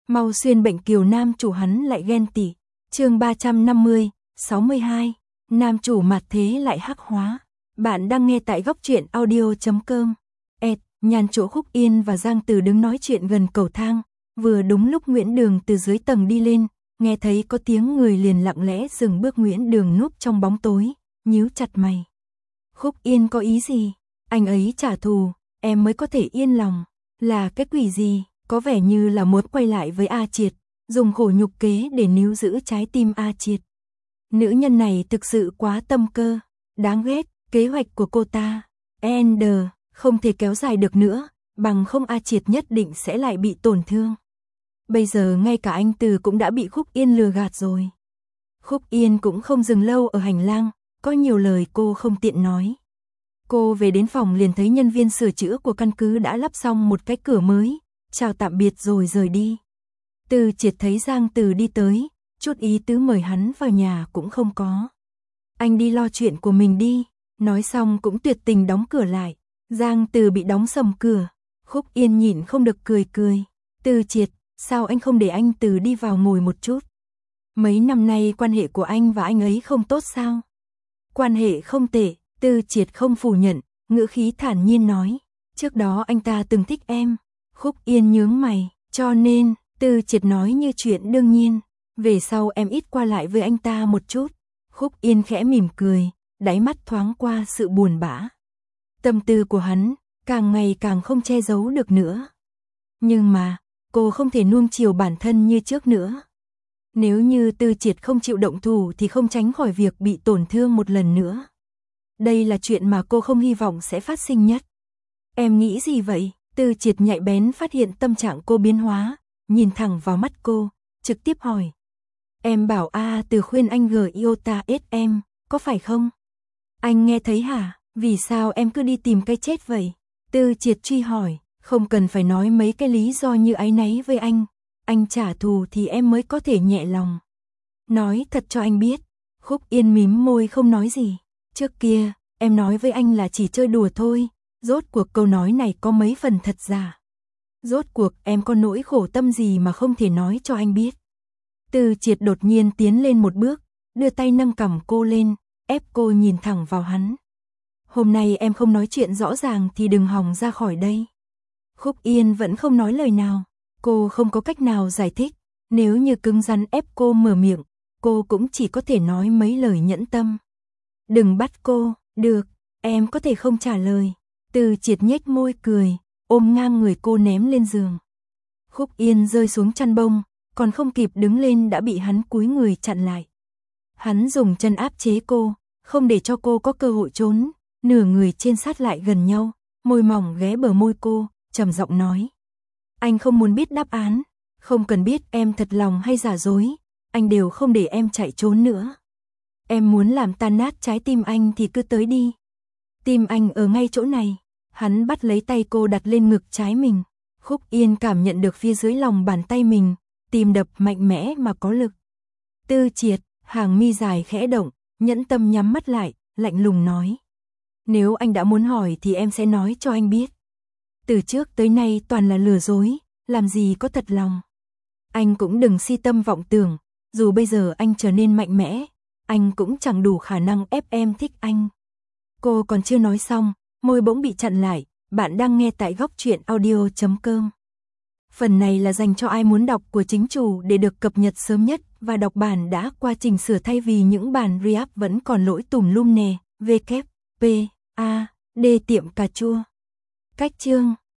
Mau xuyên bệnh kiều nam chủ hắn lại ghen tị. Chương 350, 62. Nam chủ mặt thế lại hắc hóa. Bạn đang nghe tại góc truyện audio.com. Nhàn chỗ Khúc Yên và Giang Từ đứng nói chuyện gần cầu thang, vừa đúng lúc Nguyễn Đường từ dưới tầng đi lên, nghe thấy có tiếng người liền lặng lẽ dừng bước. Nguyễn Đường núp trong bóng tối, nhíu chặt mày. Khúc Yên có ý gì? Anh ấy trả thù, em mới có thể yên lòng. Là cái quỷ gì? Có vẻ như là muốn quay lại với A Triệt, dùng khổ nhục kế để níu giữ trái tim A Triệt. Nữ nhân này thực sự quá tâm cơ, đáng ghét. Kế hoạch của cô ta, không thể kéo dài được nữa, bằng không A Triệt nhất định sẽ lại bị tổn thương. Bây giờ ngay cả anh Từ cũng đã bị Khúc Yên lừa gạt rồi. Khúc Yên cũng không dừng lâu ở hành lang, có nhiều lời cô không tiện nói. Cô về đến phòng liền thấy nhân viên sửa chữa của căn cứ đã lắp xong một cái cửa mới, chào tạm biệt rồi rời đi. Từ Triệt thấy Giang Từ đi tới, chút ý tứ mời hắn vào nhà cũng không có. Anh đi lo chuyện của mình đi, nói xong cũng tuyệt tình đóng cửa lại. Giang Từ bị đóng sầm cửa, Khúc Yên nhịn không được cười. Từ Triệt, sao anh không để anh Từ đi vào ngồi một chút? Mấy năm nay quan hệ của anh và anh ấy không tốt sao? Quan hệ không tệ, Từ Triệt không phủ nhận, ngữ khí thản nhiên nói. Trước đó anh ta từng thích em. Khúc Yên nhướng mày, cho nên, Từ Triệt nói như chuyện đương nhiên. Về sau em ít qua lại với anh ta một chút. Khúc Yên khẽ mỉm cười, đáy mắt thoáng qua sự buồn bã. Tâm tư của hắn, càng ngày càng không che giấu được nữa. Nhưng mà, cô không thể nuông chiều bản thân như trước nữa. Nếu như Từ Triệt không chịu động thủ thì không tránh khỏi việc bị tổn thương một lần nữa. Đây là chuyện mà cô không hy vọng sẽ phát sinh nhất. Em nghĩ gì vậy? Từ Triệt nhạy bén phát hiện tâm trạng cô biến hóa, nhìn thẳng vào mắt cô, trực tiếp hỏi. Em bảo Từ khuyên anh gửi iota em, có phải không? Anh nghe thấy hả? Vì sao em cứ đi tìm cái chết vậy? Từ Triệt truy hỏi, không cần phải nói mấy cái lý do như áy náy với anh trả thù thì em mới có thể nhẹ lòng. Nói thật cho anh biết. Khúc Yên mím môi không nói gì. Trước kia, em nói với anh là chỉ chơi đùa thôi, rốt cuộc câu nói này có mấy phần thật giả. Rốt cuộc em có nỗi khổ tâm gì mà không thể nói cho anh biết. Từ Triệt đột nhiên tiến lên một bước, đưa tay nâng cằm cô lên, ép cô nhìn thẳng vào hắn. Hôm nay em không nói chuyện rõ ràng thì đừng hòng ra khỏi đây. Khúc Yên vẫn không nói lời nào, cô không có cách nào giải thích, nếu như cứng rắn ép cô mở miệng, cô cũng chỉ có thể nói mấy lời nhẫn tâm. Đừng bắt cô, được, em có thể không trả lời. Từ Triệt nhếch môi cười, ôm ngang người cô ném lên giường. Khúc Yên rơi xuống chăn bông, còn không kịp đứng lên đã bị hắn cúi người chặn lại. Hắn dùng chân áp chế cô, không để cho cô có cơ hội trốn, nửa người trên sát lại gần nhau, môi mỏng ghé bờ môi cô, trầm giọng nói. Anh không muốn biết đáp án, không cần biết em thật lòng hay giả dối, anh đều không để em chạy trốn nữa. Em muốn làm tan nát trái tim anh thì cứ tới đi. Tim anh ở ngay chỗ này. Hắn bắt lấy tay cô đặt lên ngực trái mình. Khúc Yên cảm nhận được phía dưới lòng bàn tay mình, tim đập mạnh mẽ mà có lực. Từ Triệt, hàng mi dài khẽ động, nhẫn tâm nhắm mắt lại, lạnh lùng nói. Nếu anh đã muốn hỏi thì em sẽ nói cho anh biết. Từ trước tới nay toàn là lừa dối, làm gì có thật lòng. Anh cũng đừng si tâm vọng tưởng, dù bây giờ anh trở nên mạnh mẽ, anh cũng chẳng đủ khả năng ép em thích anh. Cô còn chưa nói xong, môi bỗng bị chặn lại. Bạn đang nghe tại góc truyện audio.com. Phần này là dành cho ai muốn đọc của chính chủ để được cập nhật sớm nhất và đọc bản đã qua chỉnh sửa thay vì những bản re-up vẫn còn lỗi tùm lum nè. WP, A, D tiệm cà chua. Cách chương